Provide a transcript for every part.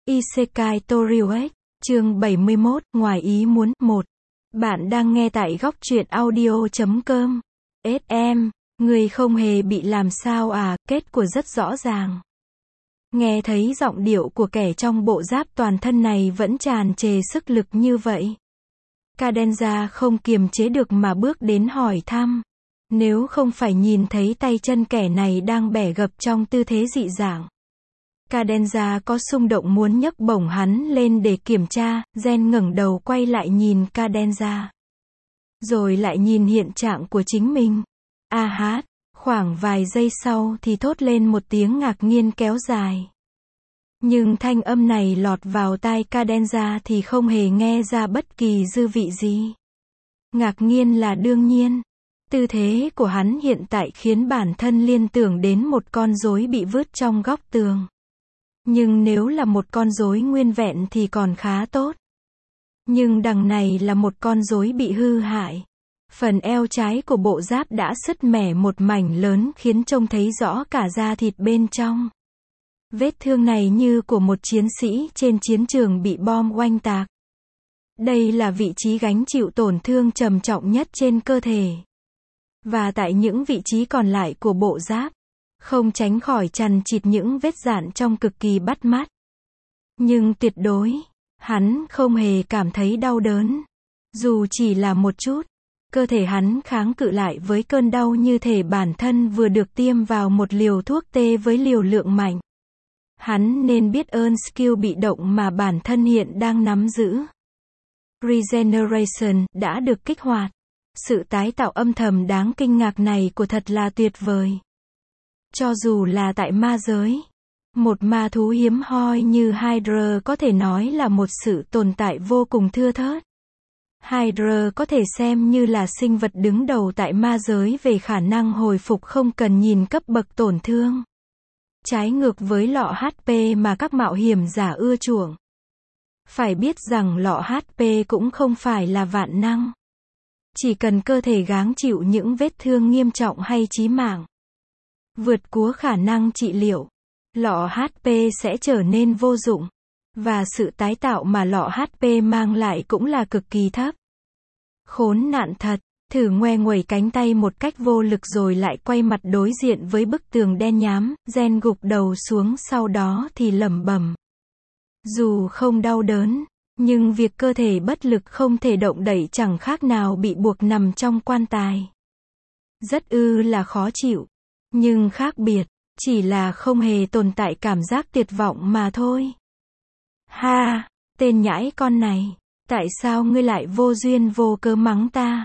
Isekai Toriuet, chương 71, ngoài ý muốn, 1. Bạn đang nghe tại góc truyện audio.com. SM, người không hề bị làm sao à, kết của rất rõ ràng. Nghe thấy giọng điệu của kẻ trong bộ giáp toàn thân này vẫn tràn trề sức lực như vậy. Cadenza không kiềm chế được mà bước đến hỏi thăm. Nếu không phải nhìn thấy tay chân kẻ này đang bẻ gập trong tư thế dị dạng. Cadenza có xung động muốn nhấc bổng hắn lên để kiểm tra, Gen ngẩng đầu quay lại nhìn Cadenza. Rồi lại nhìn hiện trạng của chính mình. A hát, khoảng vài giây sau thì thốt lên một tiếng ngạc nhiên kéo dài. Nhưng thanh âm này lọt vào tai Cadenza thì không hề nghe ra bất kỳ dư vị gì. Ngạc nhiên là đương nhiên. Tư thế của hắn hiện tại khiến bản thân liên tưởng đến một con rối bị vứt trong góc tường. Nhưng nếu là một con rối nguyên vẹn thì còn khá tốt. Nhưng đằng này là một con rối bị hư hại. Phần eo trái của bộ giáp đã sứt mẻ một mảnh lớn khiến trông thấy rõ cả da thịt bên trong. Vết thương này như của một chiến sĩ trên chiến trường bị bom oanh tạc. Đây là vị trí gánh chịu tổn thương trầm trọng nhất trên cơ thể. Và tại những vị trí còn lại của bộ giáp, không tránh khỏi chằng chịt những vết rạn trông cực kỳ bắt mắt. Nhưng tuyệt đối, hắn không hề cảm thấy đau đớn. Dù chỉ là một chút, cơ thể hắn kháng cự lại với cơn đau như thể bản thân vừa được tiêm vào một liều thuốc tê với liều lượng mạnh. Hắn nên biết ơn skill bị động mà bản thân hiện đang nắm giữ. Regeneration đã được kích hoạt. Sự tái tạo âm thầm đáng kinh ngạc này của thật là tuyệt vời. Cho dù là tại ma giới, một ma thú hiếm hoi như Hydra có thể nói là một sự tồn tại vô cùng thưa thớt. Hydra có thể xem như là sinh vật đứng đầu tại ma giới về khả năng hồi phục không cần nhìn cấp bậc tổn thương. Trái ngược với lọ HP mà các mạo hiểm giả ưa chuộng. Phải biết rằng lọ HP cũng không phải là vạn năng. Chỉ cần cơ thể gắng chịu những vết thương nghiêm trọng hay chí mạng. Vượt quá khả năng trị liệu, lọ HP sẽ trở nên vô dụng. Và sự tái tạo mà lọ HP mang lại cũng là cực kỳ thấp. Khốn nạn thật, thử ngoe nguẩy cánh tay một cách vô lực rồi lại quay mặt đối diện với bức tường đen nhám, Gen gục đầu xuống sau đó thì lẩm bẩm. Dù không đau đớn, nhưng việc cơ thể bất lực không thể động đậy chẳng khác nào bị buộc nằm trong quan tài. Rất là khó chịu. Nhưng khác biệt, chỉ là không hề tồn tại cảm giác tuyệt vọng mà thôi. Ha, tên nhãi con này, tại sao ngươi lại vô duyên vô cớ mắng ta?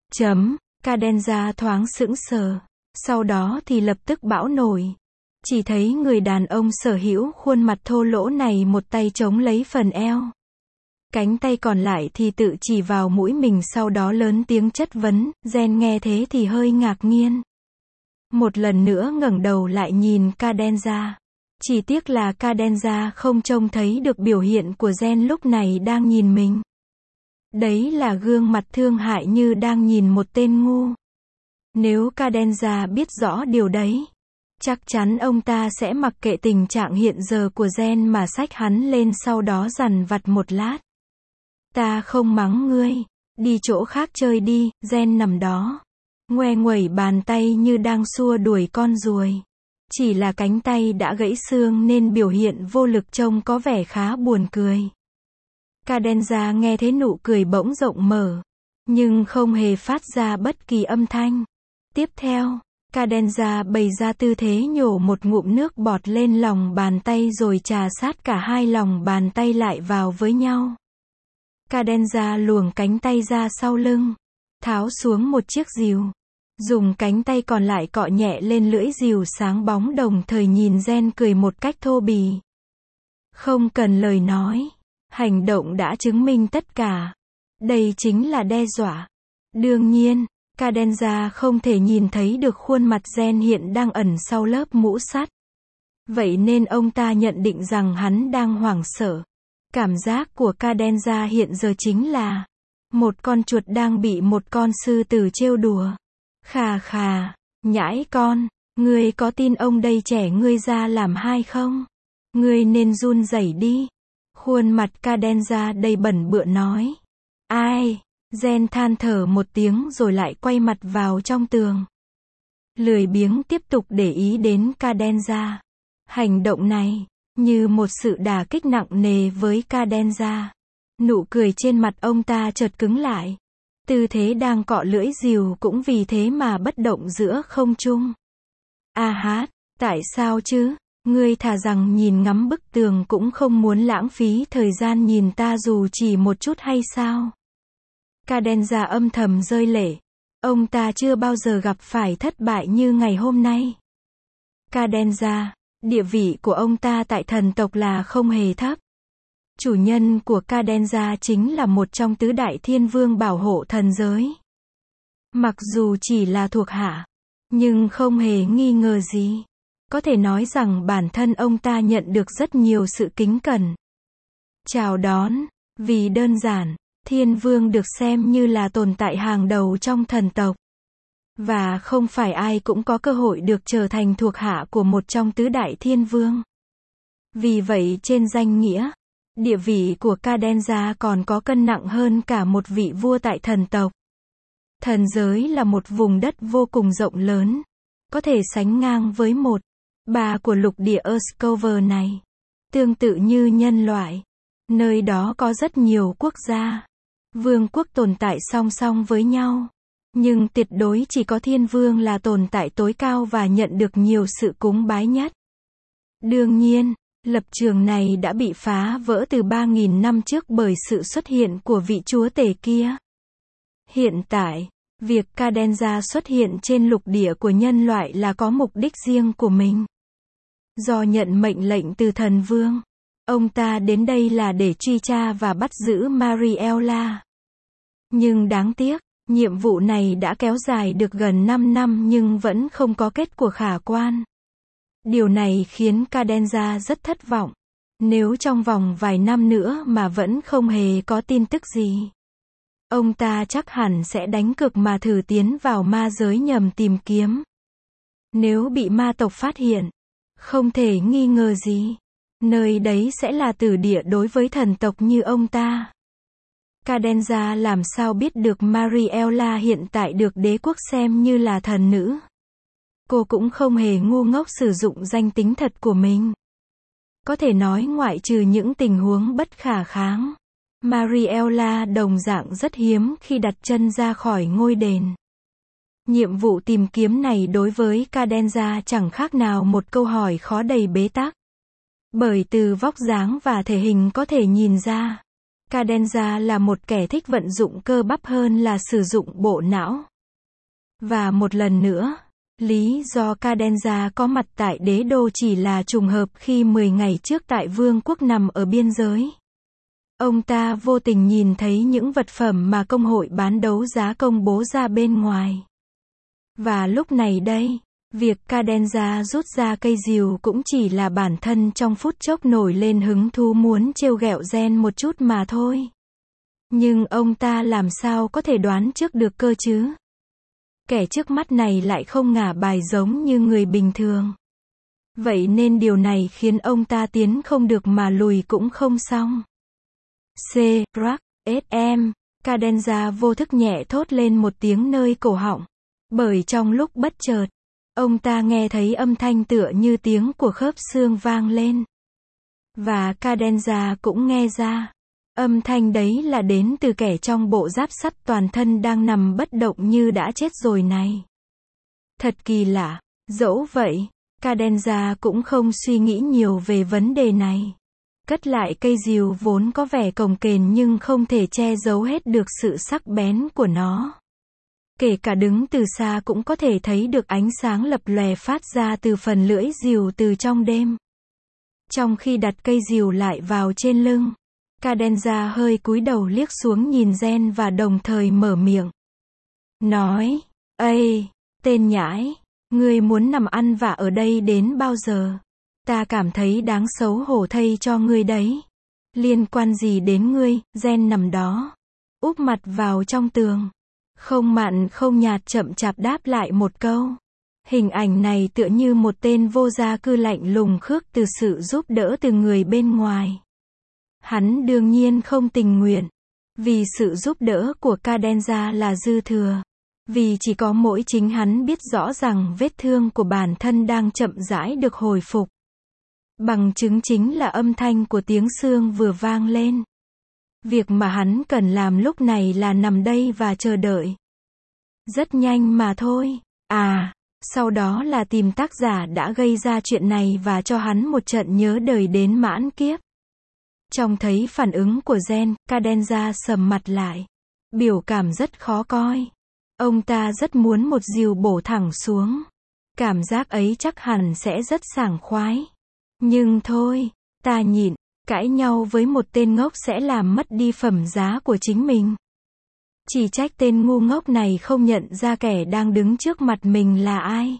Cadenza thoáng sững sờ, sau đó thì lập tức bão nổi. Chỉ thấy người đàn ông sở hữu khuôn mặt thô lỗ này một tay chống lấy phần eo. Cánh tay còn lại thì tự chỉ vào mũi mình sau đó lớn tiếng chất vấn, Gen nghe thế thì hơi ngạc nhiên. Một lần nữa ngẩng đầu lại nhìn Cadenza. Chỉ tiếc là Cadenza không trông thấy được biểu hiện của Gen lúc này đang nhìn mình. Đấy là gương mặt thương hại như đang nhìn một tên ngu. Nếu Cadenza biết rõ điều đấy, chắc chắn ông ta sẽ mặc kệ tình trạng hiện giờ của Gen mà xách hắn lên sau đó dằn vặt một lát. Ta không mắng ngươi, đi chỗ khác chơi đi, Gen nằm đó. Ngoe nguẩy bàn tay như đang xua đuổi con ruồi. Chỉ là cánh tay đã gãy xương nên biểu hiện vô lực trông có vẻ khá buồn cười. Cadenza nghe thấy nụ cười bỗng rộng mở. Nhưng không hề phát ra bất kỳ âm thanh. Tiếp theo, Cadenza bày ra tư thế nhổ một ngụm nước bọt lên lòng bàn tay rồi trà sát cả hai lòng bàn tay lại vào với nhau. Cadenza luồng cánh tay ra sau lưng. Tháo xuống một chiếc rìu. Dùng cánh tay còn lại cọ nhẹ lên lưỡi rìu sáng bóng đồng thời nhìn Gen cười một cách thô bỉ. Không cần lời nói. Hành động đã chứng minh tất cả. Đây chính là đe dọa. Đương nhiên, Cadenza không thể nhìn thấy được khuôn mặt Gen hiện đang ẩn sau lớp mũ sắt. Vậy nên ông ta nhận định rằng hắn đang hoảng sợ. Cảm giác của Cadenza hiện giờ chính là một con chuột đang bị một con sư tử trêu đùa. Khà khà, nhãi con, ngươi có tin ông đây trẻ ngươi ra làm hai không? Ngươi nên run rẩy đi. Khuôn mặt Cadenza đầy bẩn bựa nói. Ai? Jen than thở một tiếng rồi lại quay mặt vào trong tường. Lười biếng tiếp tục để ý đến Cadenza. Hành động này, như một sự đả kích nặng nề với Cadenza. Nụ cười trên mặt ông ta chợt cứng lại. Tư thế đang cọ lưỡi rìu cũng vì thế mà bất động giữa không trung. A hát, tại sao chứ? Ngươi thà rằng nhìn ngắm bức tường cũng không muốn lãng phí thời gian nhìn ta dù chỉ một chút hay sao? Cadenza âm thầm rơi lệ. Ông ta chưa bao giờ gặp phải thất bại như ngày hôm nay. Cadenza, địa vị của ông ta tại thần tộc là không hề thấp. Chủ nhân của Cadenza chính là một trong tứ đại thiên vương bảo hộ thần giới. Mặc dù chỉ là thuộc hạ, nhưng không hề nghi ngờ gì. Có thể nói rằng bản thân ông ta nhận được rất nhiều sự kính cẩn. Chào đón, vì đơn giản, thiên vương được xem như là tồn tại hàng đầu trong thần tộc. Và không phải ai cũng có cơ hội được trở thành thuộc hạ của một trong tứ đại thiên vương. Vì vậy trên danh nghĩa, địa vị của Cadenza còn có cân nặng hơn cả một vị vua tại thần tộc. Thần giới là một vùng đất vô cùng rộng lớn, có thể sánh ngang với 1/3 của lục địa Earthcover này. Tương tự như nhân loại, nơi đó có rất nhiều quốc gia, vương quốc tồn tại song song với nhau. Nhưng tuyệt đối chỉ có thiên vương là tồn tại tối cao và nhận được nhiều sự cúng bái nhất. Đương nhiên, lập trường này đã bị phá vỡ từ 3.000 năm trước bởi sự xuất hiện của vị chúa tể kia. Hiện tại, việc Cadenza xuất hiện trên lục địa của nhân loại là có mục đích riêng của mình. Do nhận mệnh lệnh từ thần vương, ông ta đến đây là để truy tra và bắt giữ Mariella. Nhưng đáng tiếc, nhiệm vụ này đã kéo dài được gần 5 năm nhưng vẫn không có kết quả khả quan. Điều này khiến Cadenza rất thất vọng. Nếu trong vòng vài năm nữa mà vẫn không hề có tin tức gì, ông ta chắc hẳn sẽ đánh cược mà thử tiến vào ma giới nhằm tìm kiếm. Nếu bị ma tộc phát hiện, không thể nghi ngờ gì, nơi đấy sẽ là tử địa đối với thần tộc như ông ta. Cadenza làm sao biết được Mariella hiện tại được đế quốc xem như là thần nữ. Cô cũng không hề ngu ngốc sử dụng danh tính thật của mình. Có thể nói ngoại trừ những tình huống bất khả kháng, Mariella đồng dạng rất hiếm khi đặt chân ra khỏi ngôi đền. Nhiệm vụ tìm kiếm này đối với Cadenza chẳng khác nào một câu hỏi khó đầy bế tắc. Bởi từ vóc dáng và thể hình có thể nhìn ra, Cadenza là một kẻ thích vận dụng cơ bắp hơn là sử dụng bộ não. Và một lần nữa, lý do Cadenza có mặt tại đế đô chỉ là trùng hợp khi 10 ngày trước tại vương quốc nằm ở biên giới. Ông ta vô tình nhìn thấy những vật phẩm mà công hội bán đấu giá công bố ra bên ngoài. Và lúc này đây, việc Cadenza rút ra cây rìu cũng chỉ là bản thân trong phút chốc nổi lên hứng thú muốn trêu ghẹo Jen một chút mà thôi. Nhưng ông ta làm sao có thể đoán trước được cơ chứ? Kẻ trước mắt này lại không ngả bài giống như người bình thường. Vậy nên điều này khiến ông ta tiến không được mà lùi cũng không xong. Rack, SM, Cadenza vô thức nhẹ thốt lên một tiếng nơi cổ họng. Bởi trong lúc bất chợt, ông ta nghe thấy âm thanh tựa như tiếng của khớp xương vang lên. Và Cadenza cũng nghe ra. Âm thanh đấy là đến từ kẻ trong bộ giáp sắt toàn thân đang nằm bất động như đã chết rồi này. Thật kỳ lạ. Dẫu vậy, Cadenza cũng không suy nghĩ nhiều về vấn đề này. Cất lại cây rìu vốn có vẻ cồng kềnh nhưng không thể che giấu hết được sự sắc bén của nó. Kể cả đứng từ xa cũng có thể thấy được ánh sáng lập lòe phát ra từ phần lưỡi rìu từ trong đêm. Trong khi đặt cây rìu lại vào trên lưng, Cadenza hơi cúi đầu liếc xuống nhìn Jen và đồng thời mở miệng. Nói, ây, tên nhãi, ngươi muốn nằm ăn vạ ở đây đến bao giờ? Ta cảm thấy đáng xấu hổ thay cho ngươi đấy. Liên quan gì đến ngươi? Jen nằm đó, úp mặt vào trong tường. Không mặn không nhạt chậm chạp đáp lại một câu. Hình ảnh này tựa như một tên vô gia cư lạnh lùng khước từ sự giúp đỡ từ người bên ngoài. Hắn đương nhiên không tình nguyện. Vì sự giúp đỡ của Cadenza là dư thừa. Vì chỉ có mỗi chính hắn biết rõ rằng vết thương của bản thân đang chậm rãi được hồi phục. Bằng chứng chính là âm thanh của tiếng xương vừa vang lên. Việc mà hắn cần làm lúc này là nằm đây và chờ đợi. Rất nhanh mà thôi. Sau đó là tìm tác giả đã gây ra chuyện này và cho hắn một trận nhớ đời đến mãn kiếp. Trông thấy phản ứng của Gen, Cadenza sầm mặt lại. Biểu cảm rất khó coi. Ông ta rất muốn một dìu bổ thẳng xuống. Cảm giác ấy chắc hẳn sẽ rất sảng khoái. Nhưng thôi, ta nhịn. Cãi nhau với một tên ngốc sẽ làm mất đi phẩm giá của chính mình. Chỉ trách tên ngu ngốc này không nhận ra kẻ đang đứng trước mặt mình là ai.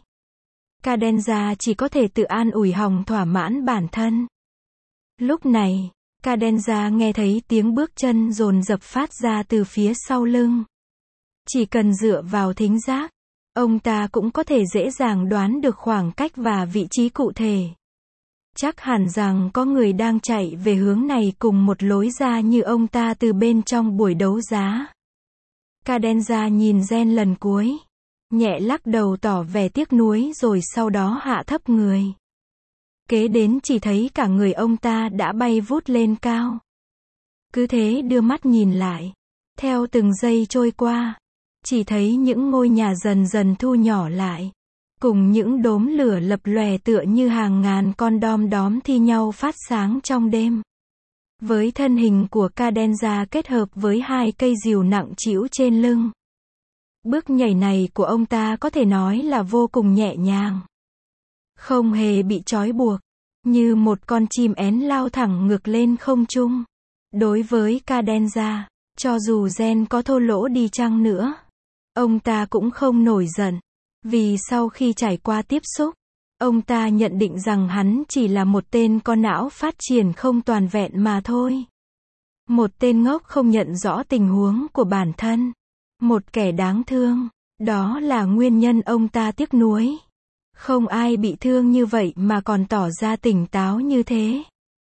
Cadenza chỉ có thể tự an ủi hòng thỏa mãn bản thân. Lúc này, Cadenza nghe thấy tiếng bước chân dồn dập phát ra từ phía sau lưng. Chỉ cần dựa vào thính giác, ông ta cũng có thể dễ dàng đoán được khoảng cách và vị trí cụ thể. Chắc hẳn rằng có người đang chạy về hướng này cùng một lối ra như ông ta từ bên trong buổi đấu giá. Cadenza nhìn Gen lần cuối, nhẹ lắc đầu tỏ vẻ tiếc nuối rồi sau đó hạ thấp người. Kế đến chỉ thấy cả người ông ta đã bay vút lên cao. Cứ thế đưa mắt nhìn lại. Theo từng giây trôi qua, chỉ thấy những ngôi nhà dần dần thu nhỏ lại. Cùng những đốm lửa lập lòe tựa như hàng ngàn con đom đóm thi nhau phát sáng trong đêm. Với thân hình của Cadenza kết hợp với hai cây dìu nặng trĩu trên lưng. Bước nhảy này của ông ta có thể nói là vô cùng nhẹ nhàng. Không hề bị trói buộc. Như một con chim én lao thẳng ngược lên không trung. Đối với Cadenza, cho dù Gen có thô lỗ đi chăng nữa, ông ta cũng không nổi giận. Vì sau khi trải qua tiếp xúc, ông ta nhận định rằng hắn chỉ là một tên có não phát triển không toàn vẹn mà thôi. Một tên ngốc không nhận rõ tình huống của bản thân. Một kẻ đáng thương. Đó là nguyên nhân ông ta tiếc nuối. Không ai bị thương như vậy mà còn tỏ ra tỉnh táo như thế.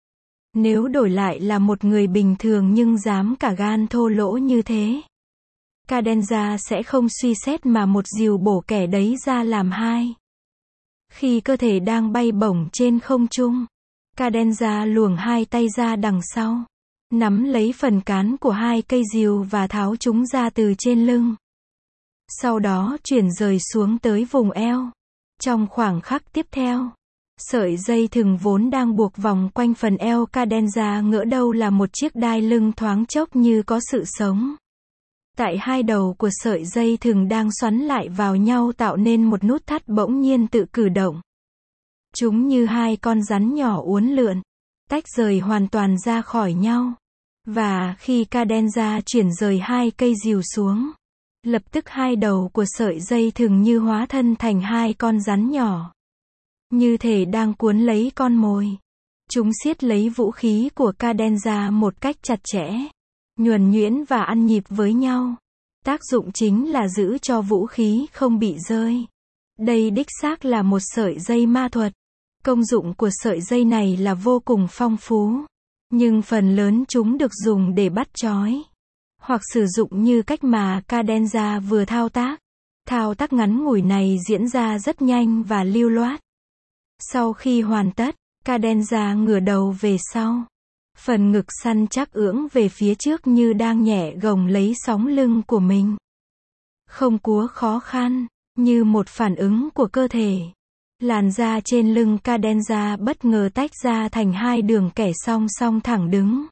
Nếu đổi lại là một người bình thường nhưng dám cả gan thô lỗ như thế, Cadenza sẽ không suy xét mà một dìu bổ kẻ đấy ra làm hai. Khi cơ thể đang bay bổng trên không trung, Cadenza luồng hai tay ra đằng sau, nắm lấy phần cán của hai cây dìu và tháo chúng ra từ trên lưng. Sau đó chuyển rời xuống tới vùng eo. Trong khoảng khắc tiếp theo, sợi dây thừng vốn đang buộc vòng quanh phần eo Cadenza ngỡ đâu là một chiếc đai lưng thoáng chốc như có sự sống. Tại hai đầu của sợi dây thừng đang xoắn lại vào nhau tạo nên một nút thắt bỗng nhiên tự cử động. Chúng như hai con rắn nhỏ uốn lượn, tách rời hoàn toàn ra khỏi nhau. Và khi Cadenza chuyển rời hai cây dìu xuống, lập tức hai đầu của sợi dây thừng như hóa thân thành hai con rắn nhỏ. Như thể đang cuốn lấy con mồi. Chúng siết lấy vũ khí của Cadenza một cách chặt chẽ, nhuần nhuyễn và ăn nhịp với nhau. Tác dụng chính là giữ cho vũ khí không bị rơi. Đây đích xác là một sợi dây ma thuật. Công dụng của sợi dây này là vô cùng phong phú. Nhưng phần lớn chúng được dùng để bắt trói. Hoặc sử dụng như cách mà Cadenza vừa thao tác. Thao tác ngắn ngủi này diễn ra rất nhanh và lưu loát. Sau khi hoàn tất, Cadenza ngửa đầu về sau. Phần ngực săn chắc ưỡng về phía trước như đang nhẹ gồng lấy sóng lưng của mình. Không cúa khó khăn, như một phản ứng của cơ thể. Làn da trên lưng Cadenza bất ngờ tách ra thành hai đường kẻ song song thẳng đứng.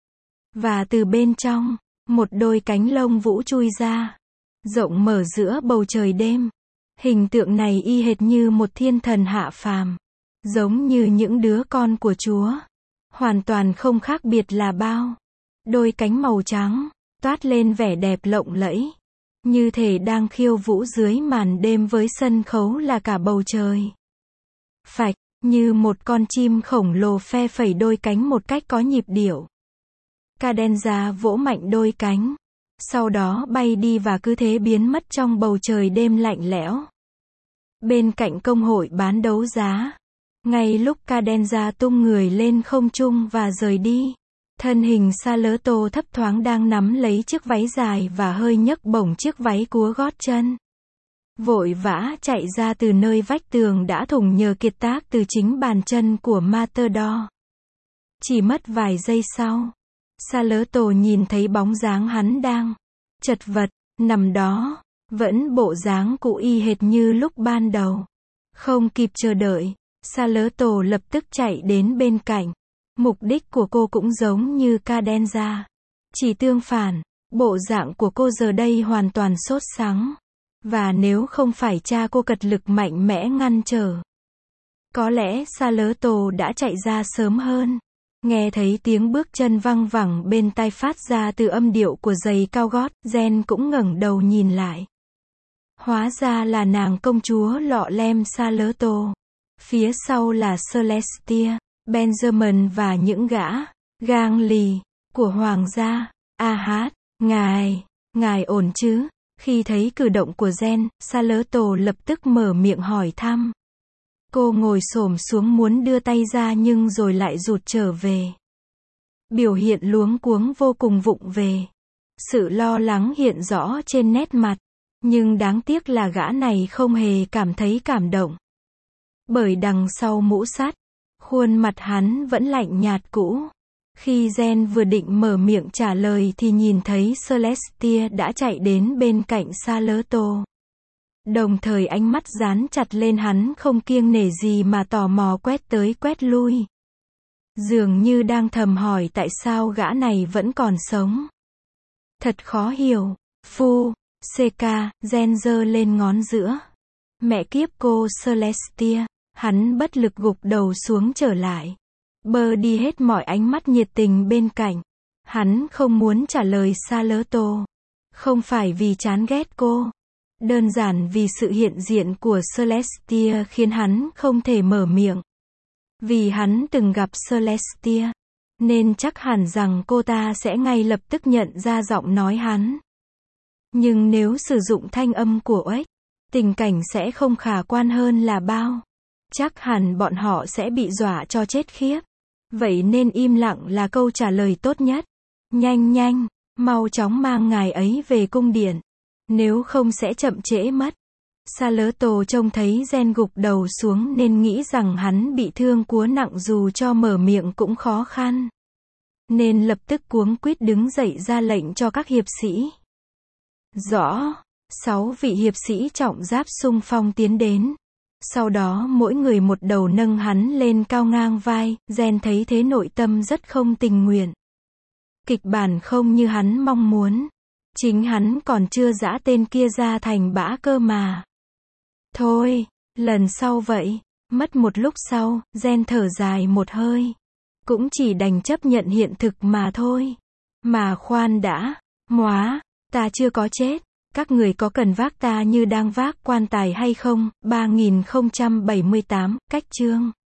Và từ bên trong, một đôi cánh lông vũ chui ra, rộng mở giữa bầu trời đêm. Hình tượng này y hệt như một thiên thần hạ phàm, giống như những đứa con của Chúa. Hoàn toàn không khác biệt là bao. Đôi cánh màu trắng, toát lên vẻ đẹp lộng lẫy. Như thể đang khiêu vũ dưới màn đêm với sân khấu là cả bầu trời. Phạch, như một con chim khổng lồ phe phẩy đôi cánh một cách có nhịp điệu. Cadenza vỗ mạnh đôi cánh. Sau đó bay đi và cứ thế biến mất trong bầu trời đêm lạnh lẽo. Bên cạnh công hội bán đấu giá. Ngay lúc Cadenza tung người lên không trung và rời đi, Thân hình Salotto thấp thoáng đang nắm lấy chiếc váy dài và hơi nhấc bổng chiếc váy cúa gót chân. Vội vã chạy ra từ nơi vách tường đã thủng nhờ kiệt tác từ chính bàn chân của Matador. Chỉ mất vài giây sau, Salotto nhìn thấy bóng dáng hắn đang chật vật, nằm đó, vẫn bộ dáng cũ y hệt như lúc ban đầu. Không kịp chờ đợi, Salotto lập tức chạy đến bên cạnh. Mục đích của cô cũng giống như Cadenza. Chỉ tương phản, bộ dạng của cô giờ đây hoàn toàn sốt sắng. Và nếu không phải cha cô cật lực mạnh mẽ ngăn trở, có lẽ Salotto đã chạy ra sớm hơn. Nghe thấy tiếng bước chân văng vẳng bên tai phát ra từ âm điệu của giày cao gót, Jen cũng ngẩng đầu nhìn lại. Hóa ra là nàng công chúa lọ lem Salotto. Phía sau là Celestia, Benjamin và những gã gang lì của hoàng gia. Hát, ngài ổn chứ? Khi thấy cử động của Jen, Salotto lập tức mở miệng hỏi thăm. Cô ngồi xổm xuống muốn đưa tay ra nhưng rồi lại rụt trở về. Biểu hiện luống cuống vô cùng vụng về. Sự lo lắng hiện rõ trên nét mặt. Nhưng đáng tiếc là gã này không hề cảm thấy cảm động. Bởi đằng sau mũ sắt, khuôn mặt hắn vẫn lạnh nhạt cũ. Khi Jen vừa định mở miệng trả lời thì nhìn thấy Celestia đã chạy đến bên cạnh Salotto. Đồng thời ánh mắt dán chặt lên hắn không kiêng nể gì mà tò mò quét tới quét lui. Dường như đang thầm hỏi tại sao gã này vẫn còn sống. Thật khó hiểu. Jen giơ lên ngón giữa. Mẹ kiếp cô Celestia. Hắn bất lực gục đầu xuống trở lại. Bơ đi hết mọi ánh mắt nhiệt tình bên cạnh. Hắn không muốn trả lời Salotto. Không phải vì chán ghét cô. Đơn giản vì sự hiện diện của Celestia khiến hắn không thể mở miệng. Vì hắn từng gặp Celestia, nên chắc hẳn rằng cô ta sẽ ngay lập tức nhận ra giọng nói hắn. Nhưng nếu sử dụng thanh âm của ếch, tình cảnh sẽ không khả quan hơn là bao. Chắc hẳn bọn họ sẽ bị dọa cho chết khiếp. Vậy nên im lặng là câu trả lời tốt nhất. Nhanh, mau chóng mang ngài ấy về cung điện. Nếu không sẽ chậm trễ mất. Salotto trông thấy Jen gục đầu xuống nên nghĩ rằng hắn bị thương cúa nặng dù cho mở miệng cũng khó khăn. Nên lập tức cuống quýt đứng dậy ra lệnh cho các hiệp sĩ. Rõ. 6 vị hiệp sĩ trọng giáp xung phong tiến đến. Sau đó mỗi người một đầu nâng hắn lên cao ngang vai. Jen thấy thế nội tâm rất không tình nguyện. Kịch bản không như hắn mong muốn. Chính hắn còn chưa giã tên kia ra thành bã cơ mà. Thôi, lần sau vậy. Mất một lúc sau, Jen thở dài một hơi. Cũng chỉ đành chấp nhận hiện thực mà thôi. Mà khoan đã. Ta chưa có chết. Các người có cần vác ta như đang vác quan tài hay không? 3078, cách chương.